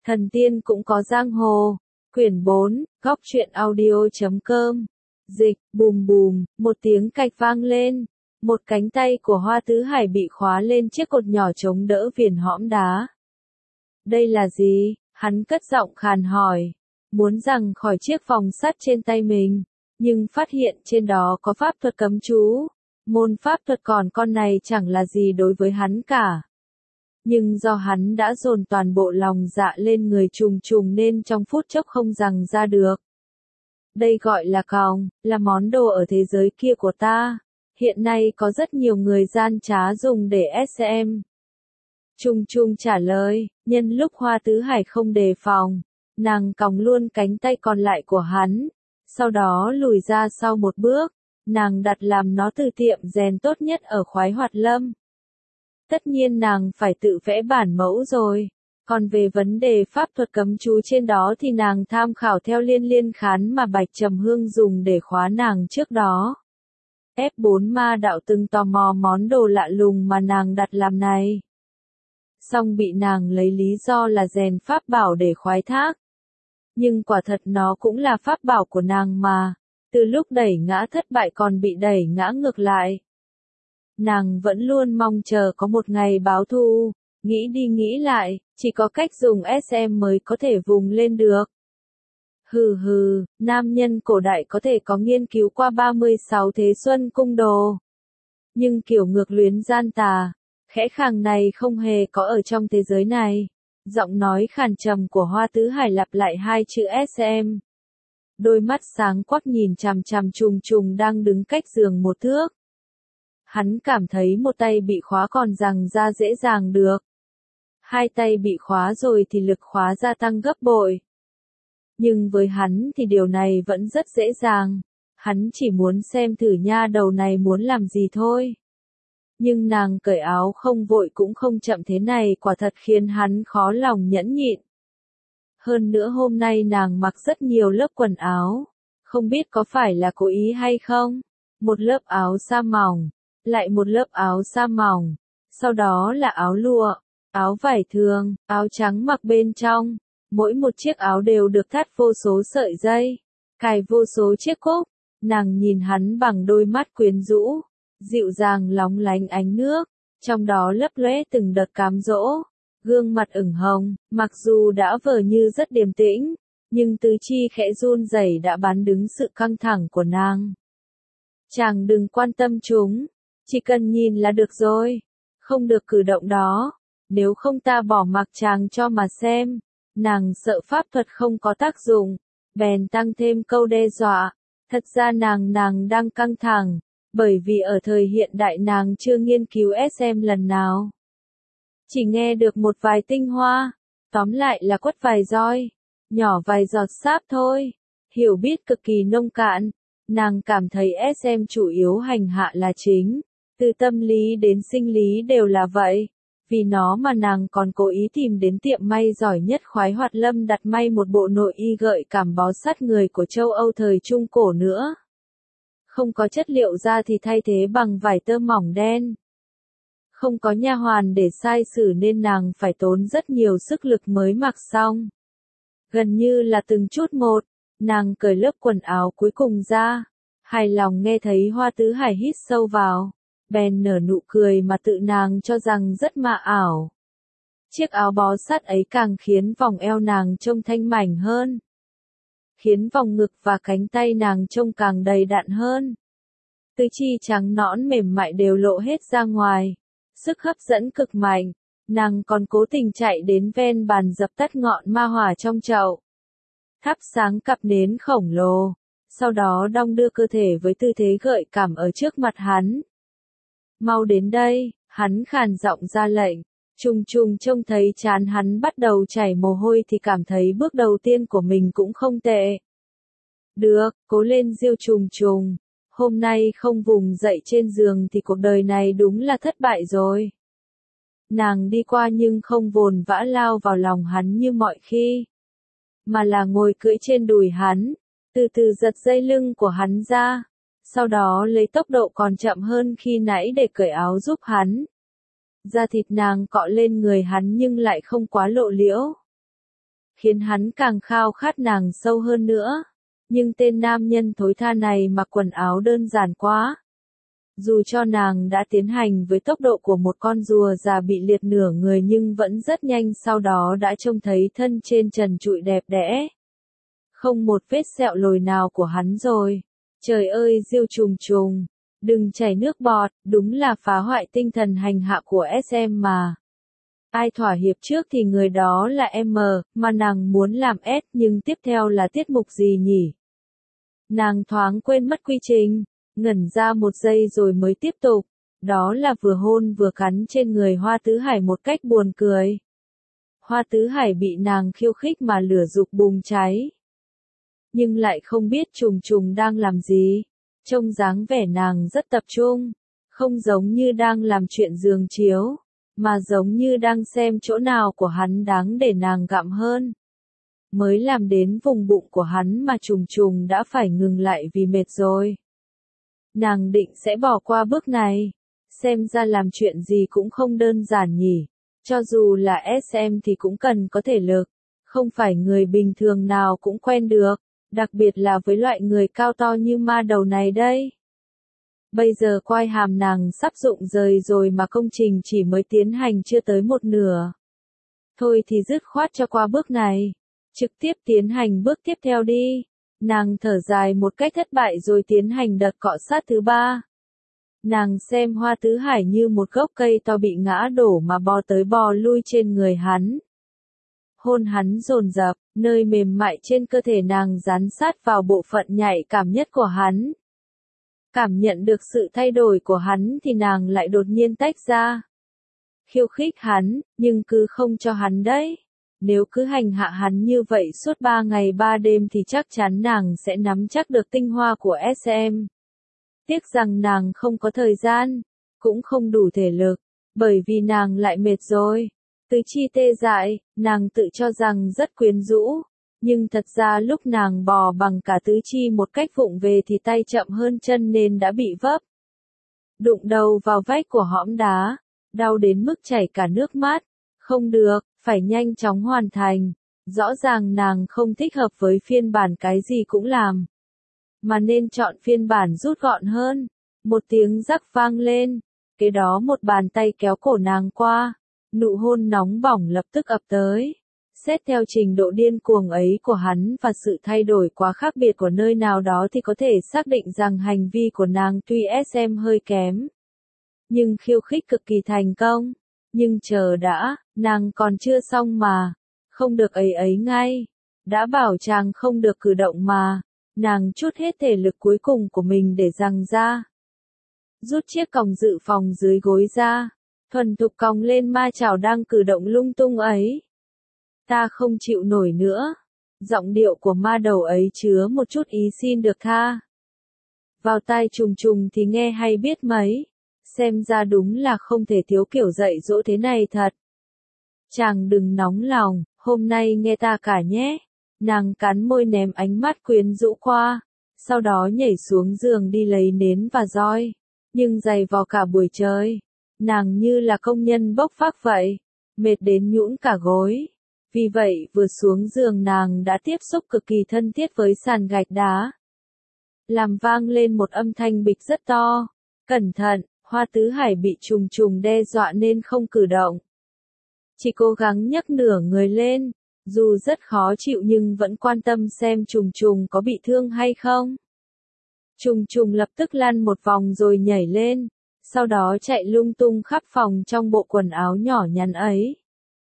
Thần tiên cũng có giang hồ. Quyển 4, góc truyện audio.com. Dịch, bùm bùm, một tiếng cạch vang lên. Một cánh tay của Hoa Tứ Hải bị khóa lên chiếc cột nhỏ chống đỡ viền hõm đá. Đây là gì? Hắn cất giọng khàn hỏi. Muốn rằng khỏi chiếc vòng sắt trên tay mình, nhưng phát hiện trên đó có pháp thuật cấm chú. Môn pháp thuật còn con này chẳng là gì đối với hắn cả. Nhưng do hắn đã dồn toàn bộ lòng dạ lên người trùng trùng nên trong phút chốc không rằng ra được. Đây gọi là còng, là món đồ ở thế giới kia của ta. Hiện nay có rất nhiều người gian trá dùng để SM. Trung Trung trả lời, nhân lúc Hoa Tứ Hải không đề phòng, nàng còng luôn cánh tay còn lại của hắn, sau đó lùi ra sau một bước, nàng đặt làm nó từ tiệm rèn tốt nhất ở Khoái Hoạt Lâm. Tất nhiên nàng phải tự vẽ bản mẫu rồi, còn về vấn đề pháp thuật cấm chú trên đó thì nàng tham khảo theo liên khán mà Bạch Trầm Hương dùng để khóa nàng trước đó. F4 ma đạo từng tò mò món đồ lạ lùng mà nàng đặt làm này. Xong bị nàng lấy lý do là rèn pháp bảo để khoái thác. Nhưng quả thật nó cũng là pháp bảo của nàng mà, từ lúc đẩy ngã thất bại còn bị đẩy ngã ngược lại. Nàng vẫn luôn mong chờ có một ngày báo thù, nghĩ đi nghĩ lại, chỉ có cách dùng SM mới có thể vùng lên được. Hừ hừ, nam nhân cổ đại có thể có nghiên cứu qua 36 thế xuân cung đồ. Nhưng kiểu ngược luyến gian tà, khẽ khàng này không hề có ở trong thế giới này. Giọng nói khàn trầm của Hoa Tứ Hải lặp lại hai chữ SM. Đôi mắt sáng quắc nhìn chằm chằm trùng trùng đang đứng cách giường một thước. Hắn cảm thấy một tay bị khóa còn rằng ra dễ dàng được. Hai tay bị khóa rồi thì lực khóa gia tăng gấp bội. Nhưng với hắn thì điều này vẫn rất dễ dàng. Hắn chỉ muốn xem thử nha đầu này muốn làm gì thôi. Nhưng nàng cởi áo không vội cũng không chậm thế này quả thật khiến hắn khó lòng nhẫn nhịn. Hơn nữa hôm nay nàng mặc rất nhiều lớp quần áo. Không biết có phải là cố ý hay không? Một lớp áo sa mỏng, lại một lớp áo sa mỏng, sau đó là áo lụa, áo vải thường, áo trắng mặc bên trong. Mỗi một chiếc áo đều được thắt vô số sợi dây, cài vô số chiếc cúc. Nàng nhìn hắn bằng đôi mắt quyến rũ, dịu dàng lóng lánh ánh nước, trong đó lấp lóe từng đợt cám dỗ. Gương mặt ửng hồng, mặc dù đã vờ như rất điềm tĩnh, nhưng tứ chi khẽ run rẩy đã bán đứng sự căng thẳng của nàng. Chàng đừng quan tâm chúng, chỉ cần nhìn là được rồi, không được cử động đó, nếu không ta bỏ mặc chàng cho mà xem. Nàng sợ pháp thuật không có tác dụng, bèn tăng thêm câu đe dọa. Thật ra nàng đang căng thẳng, bởi vì ở thời hiện đại nàng chưa nghiên cứu SM lần nào. Chỉ nghe được một vài tinh hoa, tóm lại là quất vài roi, nhỏ vài giọt sáp thôi. Hiểu biết cực kỳ nông cạn, nàng cảm thấy SM chủ yếu hành hạ là chính, từ tâm lý đến sinh lý đều là vậy. Vì nó mà nàng còn cố ý tìm đến tiệm may giỏi nhất Khoái Hoạt Lâm đặt may một bộ nội y gợi cảm bó sát người của châu Âu thời Trung Cổ nữa. Không có chất liệu da thì thay thế bằng vải tơ mỏng đen. Không có nha hoàn để sai sử nên nàng phải tốn rất nhiều sức lực mới mặc xong. Gần như là từng chút một, nàng cởi lớp quần áo cuối cùng ra. Hài lòng nghe thấy Hoa Tứ Hải hít sâu vào. Bèn nở nụ cười mà tự nàng cho rằng rất mạ ảo. Chiếc áo bó sát ấy càng khiến vòng eo nàng trông thanh mảnh hơn. Khiến vòng ngực và cánh tay nàng trông càng đầy đặn hơn. Tứ chi trắng nõn mềm mại đều lộ hết ra ngoài. Sức hấp dẫn cực mạnh. Nàng còn cố tình chạy đến ven bàn dập tắt ngọn ma hỏa trong chậu. Thắp sáng cặp nến khổng lồ. Sau đó đong đưa cơ thể với tư thế gợi cảm ở trước mặt hắn. Mau đến đây, hắn khàn giọng ra lệnh. Trùng trùng trông thấy trán hắn bắt đầu chảy mồ hôi thì cảm thấy bước đầu tiên của mình cũng không tệ. Được, cố lên Diêu Trùng Trùng. Hôm nay không vùng dậy trên giường thì cuộc đời này đúng là thất bại rồi. Nàng đi qua nhưng không vồn vã lao vào lòng hắn như mọi khi. Mà là ngồi cưỡi trên đùi hắn, từ từ giật dây lưng của hắn ra. Sau đó lấy tốc độ còn chậm hơn khi nãy để cởi áo giúp hắn. Da thịt nàng cọ lên người hắn nhưng lại không quá lộ liễu. khiến hắn càng khao khát nàng sâu hơn nữa. Nhưng tên nam nhân thối tha này mặc quần áo đơn giản quá. Dù cho nàng đã tiến hành với tốc độ của một con rùa già bị liệt nửa người nhưng vẫn rất nhanh sau đó đã trông thấy thân trên trần trụi đẹp đẽ. Không một vết sẹo lồi nào của hắn rồi. Trời ơi Diêu Trùng Trùng, đừng chảy nước bọt, đúng là phá hoại tinh thần hành hạ của SM mà. Ai thỏa hiệp trước thì người đó là M, mà nàng muốn làm S nhưng tiếp theo là tiết mục gì nhỉ? Nàng thoáng quên mất quy trình, ngẩn ra một giây rồi mới tiếp tục, đó là vừa hôn vừa cắn trên người Hoa Tứ Hải một cách buồn cười. Hoa Tứ Hải bị nàng khiêu khích mà lửa dục bùng cháy. Nhưng lại không biết Trùng Trùng đang làm gì, trông dáng vẻ nàng rất tập trung, không giống như đang làm chuyện giường chiếu, mà giống như đang xem chỗ nào của hắn đáng để nàng gặm hơn. Mới làm đến vùng bụng của hắn mà Trùng Trùng đã phải ngừng lại vì mệt rồi. Nàng định sẽ bỏ qua bước này, xem ra làm chuyện gì cũng không đơn giản nhỉ, cho dù là SM thì cũng cần có thể lực, không phải người bình thường nào cũng quen được, đặc biệt là với loại người cao to như ma đầu này đây. Bây giờ quai hàm nàng sắp rụng rời rồi mà công trình chỉ mới tiến hành chưa tới một nửa. Thôi thì dứt khoát cho qua bước này, trực tiếp tiến hành bước tiếp theo đi. Nàng thở dài một cách thất bại rồi tiến hành đợt cọ sát thứ 3. Nàng xem Hoa Tứ Hải như một gốc cây to bị ngã đổ mà bò tới bò lui trên người hắn. Hôn hắn dồn dập, nơi mềm mại trên cơ thể nàng dán sát vào bộ phận nhạy cảm nhất của hắn. Cảm nhận được sự thay đổi của hắn thì nàng lại đột nhiên tách ra. Khiêu khích hắn, nhưng cứ không cho hắn đấy. Nếu cứ hành hạ hắn như vậy suốt 3 ngày 3 đêm thì chắc chắn nàng sẽ nắm chắc được tinh hoa của SM. Tiếc rằng nàng không có thời gian, cũng không đủ thể lực, bởi vì nàng lại mệt rồi. Tứ chi tê dại, nàng tự cho rằng rất quyến rũ, nhưng thật ra lúc nàng bò bằng cả tứ chi một cách vụng về thì tay chậm hơn chân nên đã bị vấp. Đụng đầu vào vách của hõm đá, đau đến mức chảy cả nước mắt. Không được, phải nhanh chóng hoàn thành. Rõ ràng nàng không thích hợp với phiên bản cái gì cũng làm, mà nên chọn phiên bản rút gọn hơn. Một tiếng rắc vang lên, kế đó một bàn tay kéo cổ nàng qua, nụ hôn nóng bỏng lập tức ập tới. Xét theo trình độ điên cuồng ấy của hắn và sự thay đổi quá khác biệt của nơi nào đó thì có thể xác định rằng hành vi của nàng tuy SM hơi kém, nhưng khiêu khích cực kỳ thành công. Nhưng chờ đã, nàng còn chưa xong mà, không được ấy ấy ngay. Đã bảo chàng không được cử động mà, nàng trút hết thể lực cuối cùng của mình để giằng ra. Rút chiếc còng dự phòng dưới gối ra, thuần thục còng lên ma chảo đang cử động lung tung ấy. Ta không chịu nổi nữa. Giọng điệu của ma đầu ấy chứa một chút ý xin được tha. Vào tai Trùng Trùng thì nghe hay biết mấy. Xem ra đúng là không thể thiếu kiểu dạy dỗ thế này thật. Chàng đừng nóng lòng, hôm nay nghe ta cả nhé. Nàng cắn môi ném ánh mắt quyến rũ qua, sau đó nhảy xuống giường đi lấy nến và roi. Nhưng giày vò cả buổi trời, nàng như là công nhân bốc vác vậy, mệt đến nhũn cả gối. Vì vậy vừa xuống giường nàng đã tiếp xúc cực kỳ thân thiết với sàn gạch đá. Làm vang lên một âm thanh bịch rất to. Cẩn thận! Hoa Tứ Hải bị Trùng Trùng đe dọa nên không cử động. Chỉ cố gắng nhấc nửa người lên, dù rất khó chịu nhưng vẫn quan tâm xem Trùng Trùng có bị thương hay không. Trùng Trùng lập tức lăn một vòng rồi nhảy lên, sau đó chạy lung tung khắp phòng trong bộ quần áo nhỏ nhắn ấy.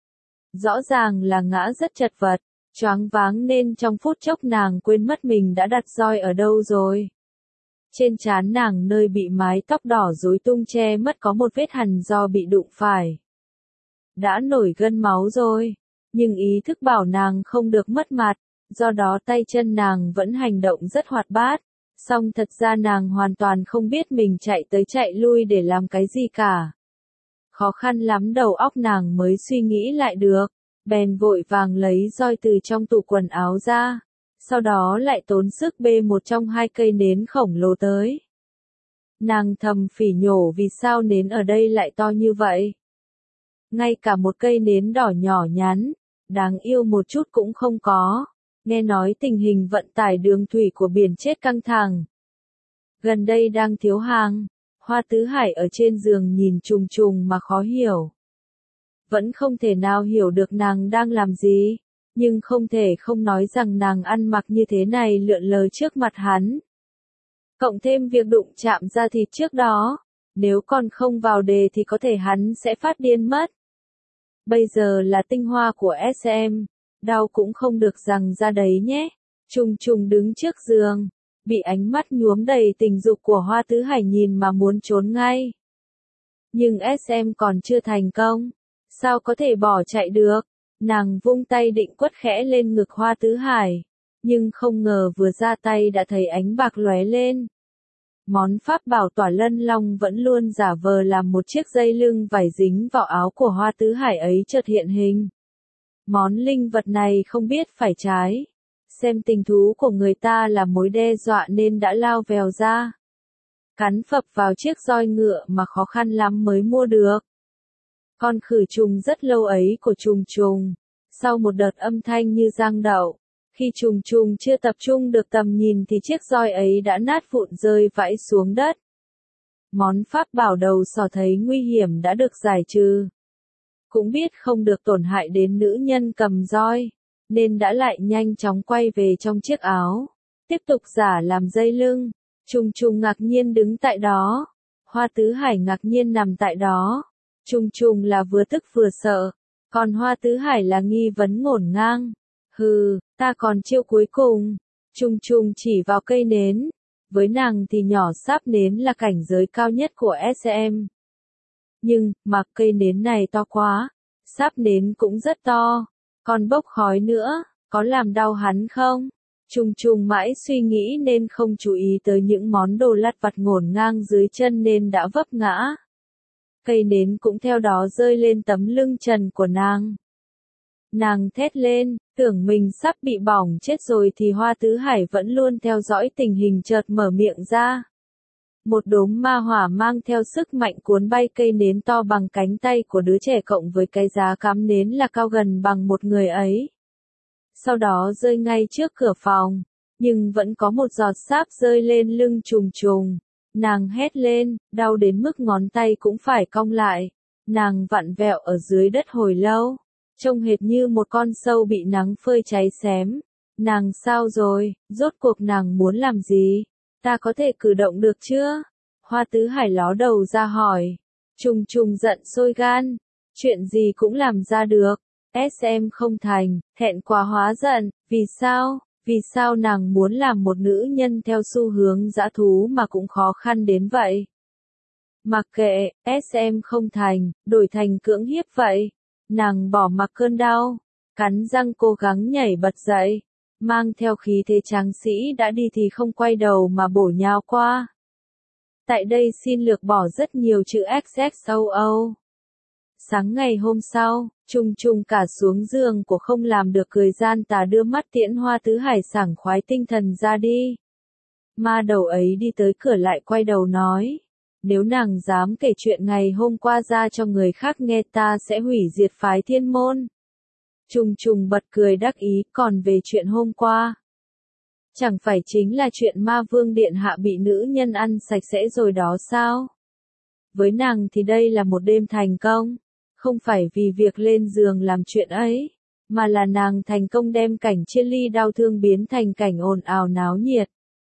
Rõ ràng là ngã rất chật vật, choáng váng nên trong phút chốc nàng quên mất mình đã đặt roi ở đâu rồi. Trên trán nàng nơi bị mái tóc đỏ rối tung che mất có một vết hằn do bị đụng phải. Đã nổi gân máu rồi, nhưng ý thức bảo nàng không được mất mặt, do đó tay chân nàng vẫn hành động rất hoạt bát. Song thật ra nàng hoàn toàn không biết mình chạy tới chạy lui để làm cái gì cả. Khó khăn lắm đầu óc nàng mới suy nghĩ lại được, bèn vội vàng lấy roi từ trong tủ quần áo ra. Sau đó lại tốn sức bê một trong 2 cây nến khổng lồ tới. Nàng thầm phỉ nhổ vì sao nến ở đây lại to như vậy. Ngay cả một cây nến đỏ nhỏ nhắn, đáng yêu một chút cũng không có. Nghe nói tình hình vận tải đường thủy của biển chết căng thẳng. Gần đây đang thiếu hàng. Hoa Tứ Hải ở trên giường nhìn trùng trùng mà khó hiểu. Vẫn không thể nào hiểu được nàng đang làm gì, nhưng không thể không nói rằng nàng ăn mặc như thế này lượn lờ trước mặt hắn. Cộng thêm việc đụng chạm da thịt trước đó, nếu còn không vào đề thì có thể hắn sẽ phát điên mất. Bây giờ là tinh hoa của SM, đau cũng không được rằng ra đấy nhé. Trùng trùng đứng trước giường, bị ánh mắt nhuốm đầy tình dục của Hoa Tứ Hải nhìn mà muốn trốn ngay. Nhưng SM còn chưa thành công, sao có thể bỏ chạy được? Nàng vung tay định quất khẽ lên ngực Hoa Tứ Hải, nhưng không ngờ vừa ra tay đã thấy ánh bạc lóe lên. Món pháp bảo Tỏa Lân Long vẫn luôn giả vờ làm một chiếc dây lưng vải dính vào áo của Hoa Tứ Hải ấy chợt hiện hình. Món linh vật này không biết phải trái. Xem tình thú của người ta là mối đe dọa nên đã lao vèo ra. Cắn phập vào chiếc roi ngựa mà khó khăn lắm mới mua được. Con khử trùng rất lâu ấy của trùng trùng. Sau một đợt âm thanh như giang đậu, khi trùng trùng chưa tập trung được tầm nhìn thì chiếc roi ấy đã nát vụn rơi vãi xuống đất. Món pháp bảo đầu sỏ thấy nguy hiểm đã được giải trừ. Cũng biết không được tổn hại đến nữ nhân cầm roi, nên đã lại nhanh chóng quay về trong chiếc áo, tiếp tục giả làm dây lưng. Trùng trùng ngạc nhiên đứng tại đó, Hoa Tứ Hải ngạc nhiên nằm tại đó. Trùng trùng là vừa tức vừa sợ, còn Hoa Tứ Hải là nghi vấn ngổn ngang. Hừ, ta còn chiêu cuối cùng. Trùng trùng chỉ vào cây nến, với nàng thì nhỏ sáp nến là cảnh giới cao nhất của SM. Nhưng, mà cây nến này to quá, sáp nến cũng rất to, còn bốc khói nữa, có làm đau hắn không? Trùng trùng mãi suy nghĩ nên không chú ý tới những món đồ lặt vặt ngổn ngang dưới chân nên đã vấp ngã. Cây nến cũng theo đó rơi lên tấm lưng trần của nàng. Nàng thét lên, tưởng mình sắp bị bỏng chết rồi thì Hoa Tứ Hải vẫn luôn theo dõi tình hình chợt mở miệng ra. Một đốm ma hỏa mang theo sức mạnh cuốn bay cây nến to bằng cánh tay của đứa trẻ cộng với cái giá cắm nến là cao gần bằng một người ấy. Sau đó rơi ngay trước cửa phòng, nhưng vẫn có một giọt sáp rơi lên lưng trùng trùng. Nàng hét lên, đau đến mức ngón tay cũng phải cong lại. Nàng vặn vẹo ở dưới đất hồi lâu, trông hệt như một con sâu bị nắng phơi cháy xém. Nàng sao rồi, rốt cuộc nàng muốn làm gì? Ta có thể cử động được chưa? Hoa Tứ Hải ló đầu ra hỏi. Trùng trùng giận sôi gan, chuyện gì cũng làm ra được. SM không thành, thẹn quá hóa giận, vì sao? Vì sao nàng muốn làm một nữ nhân theo xu hướng dã thú mà cũng khó khăn đến vậy? Mặc kệ, SM không thành, đổi thành cưỡng hiếp vậy. Nàng bỏ mặc cơn đau, cắn răng cố gắng nhảy bật dậy, mang theo khí thế tráng sĩ đã đi thì không quay đầu mà bổ nhào qua. Tại đây xin lược bỏ rất nhiều chữ XXOO. Sáng ngày hôm sau, trùng trùng cả xuống giường của không làm được cười gian tà đưa mắt tiễn Hoa Tứ Hải sảng khoái tinh thần ra đi. Ma đầu ấy đi tới cửa lại quay đầu nói, nếu nàng dám kể chuyện ngày hôm qua ra cho người khác nghe ta sẽ hủy diệt phái Thiên Môn. Trùng trùng bật cười đắc ý, còn về chuyện hôm qua, chẳng phải chính là chuyện Ma Vương Điện Hạ bị nữ nhân ăn sạch sẽ rồi đó sao? Với nàng thì đây là một đêm thành công, không phải vì việc lên giường làm chuyện ấy, mà là nàng thành công đem cảnh chia ly đau thương biến thành cảnh ồn ào náo nhiệt.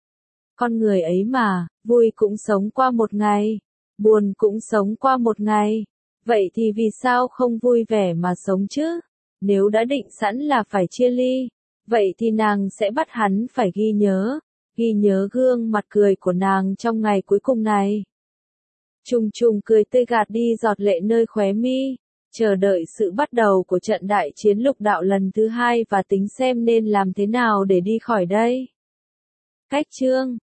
Con người ấy mà, vui cũng sống qua một ngày, buồn cũng sống qua một ngày, vậy thì vì sao không vui vẻ mà sống chứ? Nếu đã định sẵn là phải chia ly, vậy thì nàng sẽ bắt hắn phải ghi nhớ gương mặt cười của nàng trong ngày cuối cùng này. Trùng trùng cười tươi gạt đi giọt lệ nơi khóe mi, chờ đợi sự bắt đầu của trận đại chiến lục đạo lần thứ 2 và tính xem nên làm thế nào để đi khỏi đây. Cách chương